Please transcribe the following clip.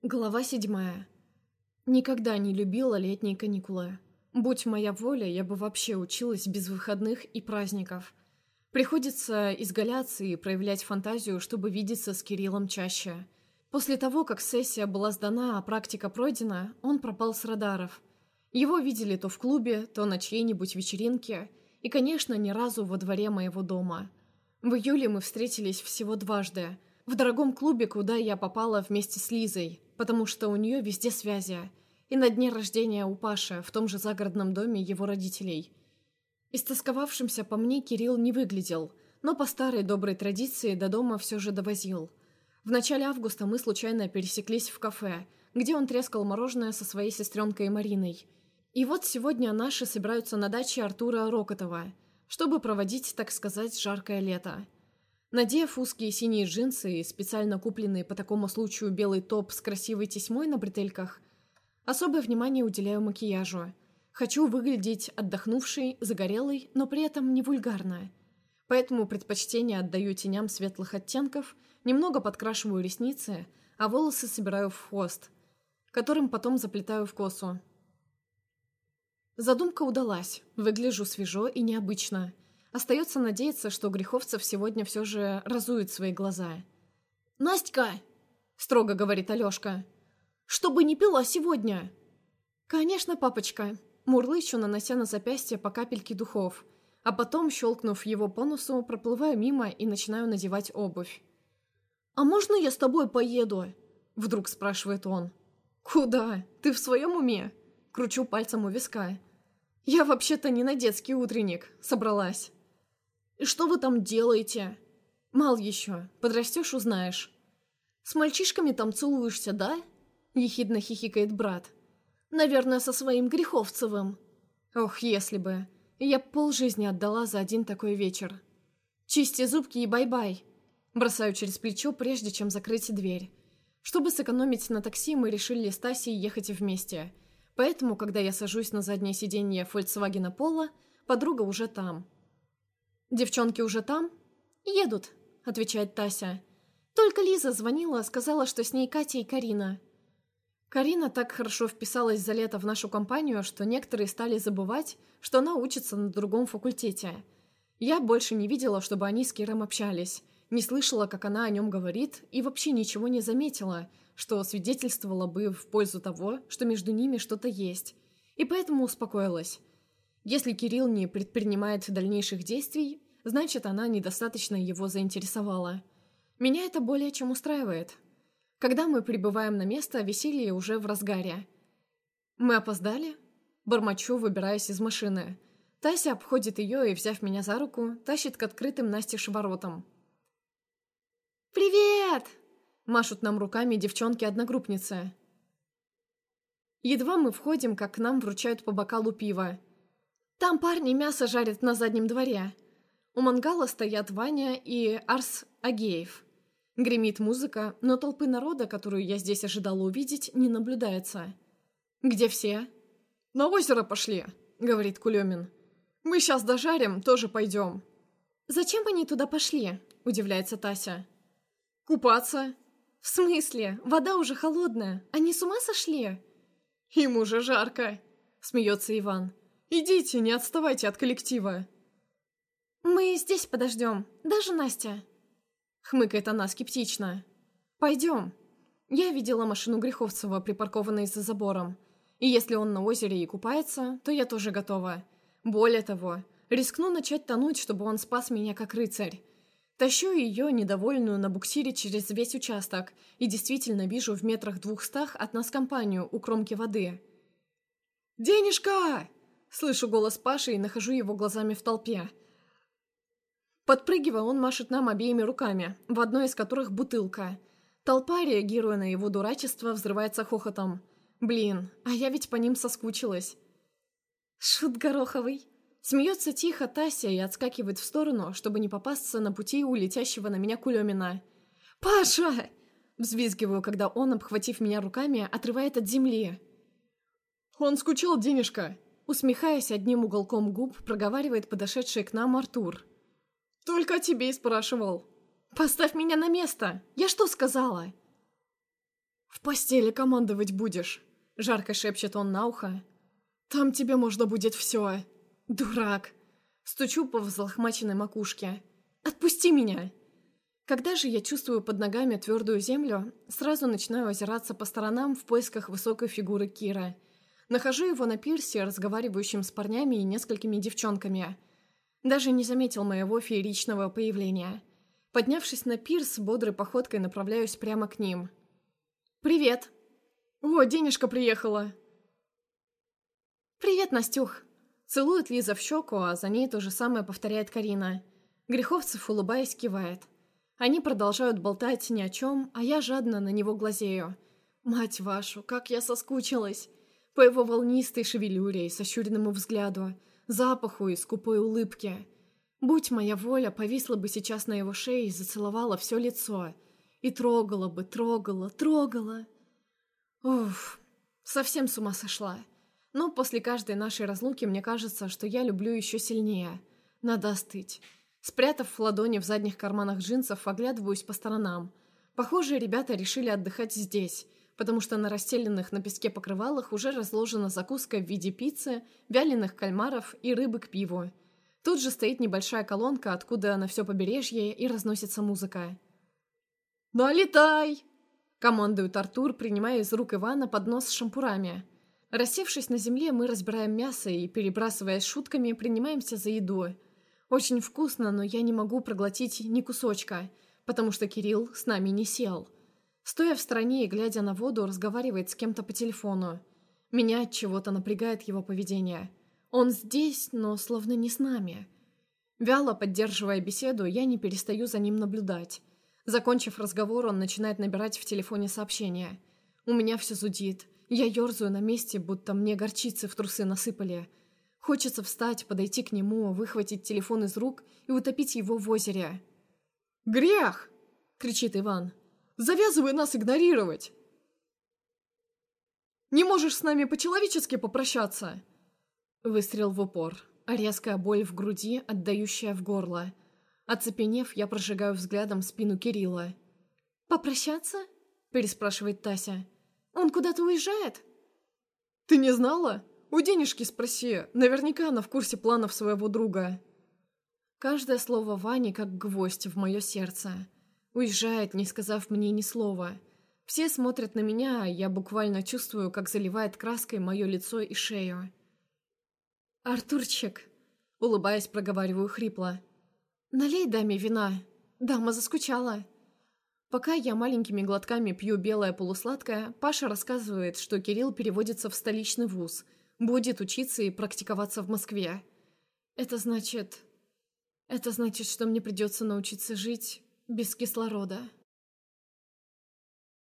Глава 7. Никогда не любила летние каникулы. Будь моя воля, я бы вообще училась без выходных и праздников. Приходится изгаляться и проявлять фантазию, чтобы видеться с Кириллом чаще. После того, как сессия была сдана, а практика пройдена, он пропал с радаров. Его видели то в клубе, то на чьей-нибудь вечеринке, и, конечно, ни разу во дворе моего дома. В июле мы встретились всего дважды. В дорогом клубе, куда я попала вместе с Лизой, потому что у нее везде связи, и на дне рождения у Паши, в том же загородном доме его родителей. Истосковавшимся по мне Кирилл не выглядел, но по старой доброй традиции до дома все же довозил. В начале августа мы случайно пересеклись в кафе, где он трескал мороженое со своей сестренкой Мариной. И вот сегодня наши собираются на даче Артура Рокотова, чтобы проводить, так сказать, жаркое лето. Надев узкие синие джинсы и специально купленный по такому случаю белый топ с красивой тесьмой на бретельках, особое внимание уделяю макияжу. Хочу выглядеть отдохнувшей, загорелой, но при этом не вульгарно. Поэтому предпочтение отдаю теням светлых оттенков, немного подкрашиваю ресницы, а волосы собираю в хвост, которым потом заплетаю в косу. Задумка удалась, выгляжу свежо и необычно. Остается надеяться, что Греховцев сегодня все же разует свои глаза. «Настя!» — строго говорит Алешка. «Чтобы не пила сегодня!» «Конечно, папочка!» — мурлычу, нанося на запястье по капельке духов, а потом, щелкнув его по носу, проплываю мимо и начинаю надевать обувь. «А можно я с тобой поеду?» — вдруг спрашивает он. «Куда? Ты в своем уме?» — кручу пальцем у виска. «Я вообще-то не на детский утренник собралась». «И что вы там делаете?» «Мал еще. Подрастешь, узнаешь». «С мальчишками там целуешься, да?» Ехидно хихикает брат. «Наверное, со своим Греховцевым». Ох, если бы. Я полжизни отдала за один такой вечер. «Чисти зубки и бай-бай». Бросаю через плечо, прежде чем закрыть дверь. Чтобы сэкономить на такси, мы решили с Тасей ехать вместе. Поэтому, когда я сажусь на заднее сиденье Фольксвагена Пола, подруга уже там. «Девчонки уже там?» «Едут», — отвечает Тася. «Только Лиза звонила, сказала, что с ней Катя и Карина». Карина так хорошо вписалась за лето в нашу компанию, что некоторые стали забывать, что она учится на другом факультете. Я больше не видела, чтобы они с Киром общались, не слышала, как она о нем говорит, и вообще ничего не заметила, что свидетельствовало бы в пользу того, что между ними что-то есть, и поэтому успокоилась. Если Кирилл не предпринимает дальнейших действий, значит, она недостаточно его заинтересовала. Меня это более чем устраивает. Когда мы прибываем на место, веселье уже в разгаре. «Мы опоздали?» Бормочу, выбираясь из машины. Тася обходит ее и, взяв меня за руку, тащит к открытым настежь воротам. «Привет!» – машут нам руками девчонки-одногруппницы. Едва мы входим, как к нам вручают по бокалу пива. Там парни мясо жарят на заднем дворе. У мангала стоят Ваня и Арс Агеев. Гремит музыка, но толпы народа, которую я здесь ожидала увидеть, не наблюдается. «Где все?» «На озеро пошли», — говорит Кулемин. «Мы сейчас дожарим, тоже пойдем». «Зачем они туда пошли?» — удивляется Тася. «Купаться». «В смысле? Вода уже холодная. Они с ума сошли?» «Им уже жарко», — смеется Иван. «Идите, не отставайте от коллектива». «Мы здесь подождем, даже Настя», — хмыкает она скептично. «Пойдем». Я видела машину Греховцева, припаркованной за забором. И если он на озере и купается, то я тоже готова. Более того, рискну начать тонуть, чтобы он спас меня как рыцарь. Тащу ее, недовольную, на буксире через весь участок и действительно вижу в 200 от нас компанию у кромки воды. «Денежка!» Слышу голос Паши и нахожу его глазами в толпе. Подпрыгивая, он машет нам обеими руками, в одной из которых бутылка. Толпа, реагируя на его дурачество, взрывается хохотом. Блин, а я ведь по ним соскучилась. «Шут гороховый!» Смеется тихо Тася и отскакивает в сторону, чтобы не попасться на пути у летящего на меня Кулемина. «Паша!» Взвизгиваю, когда он, обхватив меня руками, отрывает от земли. «Он скучал, Денежка!» Усмехаясь одним уголком губ, проговаривает подошедший к нам Артур. «Только о тебе и спрашивал». «Поставь меня на место! Я что сказала?» «В постели командовать будешь», — жарко шепчет он на ухо. «Там тебе можно будет все. Дурак!» Стучу по взлохмаченной макушке. «Отпусти меня!» Когда же я чувствую под ногами твердую землю, сразу начинаю озираться по сторонам в поисках высокой фигуры Кира. Нахожу его на пирсе, разговаривающим с парнями и несколькими девчонками. Даже не заметил моего фееричного появления. Поднявшись на пирс, бодрой походкой направляюсь прямо к ним. «Привет!» «О, денежка приехала!» «Привет, Настюх!» Целует Лиза в щеку, а за ней то же самое повторяет Карина. Греховцев, улыбаясь, кивает. Они продолжают болтать ни о чем, а я жадно на него глазею. Мать вашу, как я соскучилась! По его волнистой шевелюре и сощуренному взгляду, запаху и скупой улыбке. Будь моя воля, повисла бы сейчас на его шее и зацеловала все лицо. И трогала бы, трогала. Уф, совсем с ума сошла. Но после каждой нашей разлуки мне кажется, что я люблю еще сильнее. Надо остыть. Спрятав ладони в задних карманах джинсов, оглядываюсь по сторонам. Похоже, ребята решили отдыхать здесь, потому что на расстеленных на песке покрывалах уже разложена закуска в виде пиццы, вяленых кальмаров и рыбы к пиву. Тут же стоит небольшая колонка, откуда на все побережье и разносится музыка. «Налетай!» — командует Артур, принимая из рук Ивана поднос с шампурами. Рассевшись на земле, мы разбираем мясо и, перебрасываясь шутками, принимаемся за еду. Очень вкусно, но я не могу проглотить ни кусочка, потому что Кирилл с нами не сел. Стоя в стороне и глядя на воду, разговаривает с кем-то по телефону. Меня от чего-то напрягает его поведение. Он здесь, но словно не с нами. Вяло поддерживая беседу, я не перестаю за ним наблюдать. Закончив разговор, он начинает набирать в телефоне сообщения. У меня все зудит. Я ерзаю на месте, будто мне горчицы в трусы насыпали. Хочется встать, подойти к нему, выхватить телефон из рук и утопить его в озере. «Грех!» — кричит Иван. «Завязывай нас игнорировать! Не можешь с нами по-человечески попрощаться?» Выстрел в упор, а резкая боль в груди, отдающая в горло. Оцепенев, я прожигаю взглядом спину Кирилла. «Попрощаться?» — переспрашивает Тася. «Он куда-то уезжает?» «Ты не знала? У денежки спроси. Наверняка она в курсе планов своего друга». Каждое слово Вани как гвоздь в мое сердце. Уезжает, не сказав мне ни слова. Все смотрят на меня, а я буквально чувствую, как заливает краской мое лицо и шею. «Артурчик», — улыбаясь, проговариваю хрипло, — «налей даме вина. Дама заскучала». Пока я маленькими глотками пью белое полусладкое, Паша рассказывает, что Кирилл переводится в столичный вуз, будет учиться и практиковаться в Москве. Это значит, что мне придется научиться жить без кислорода.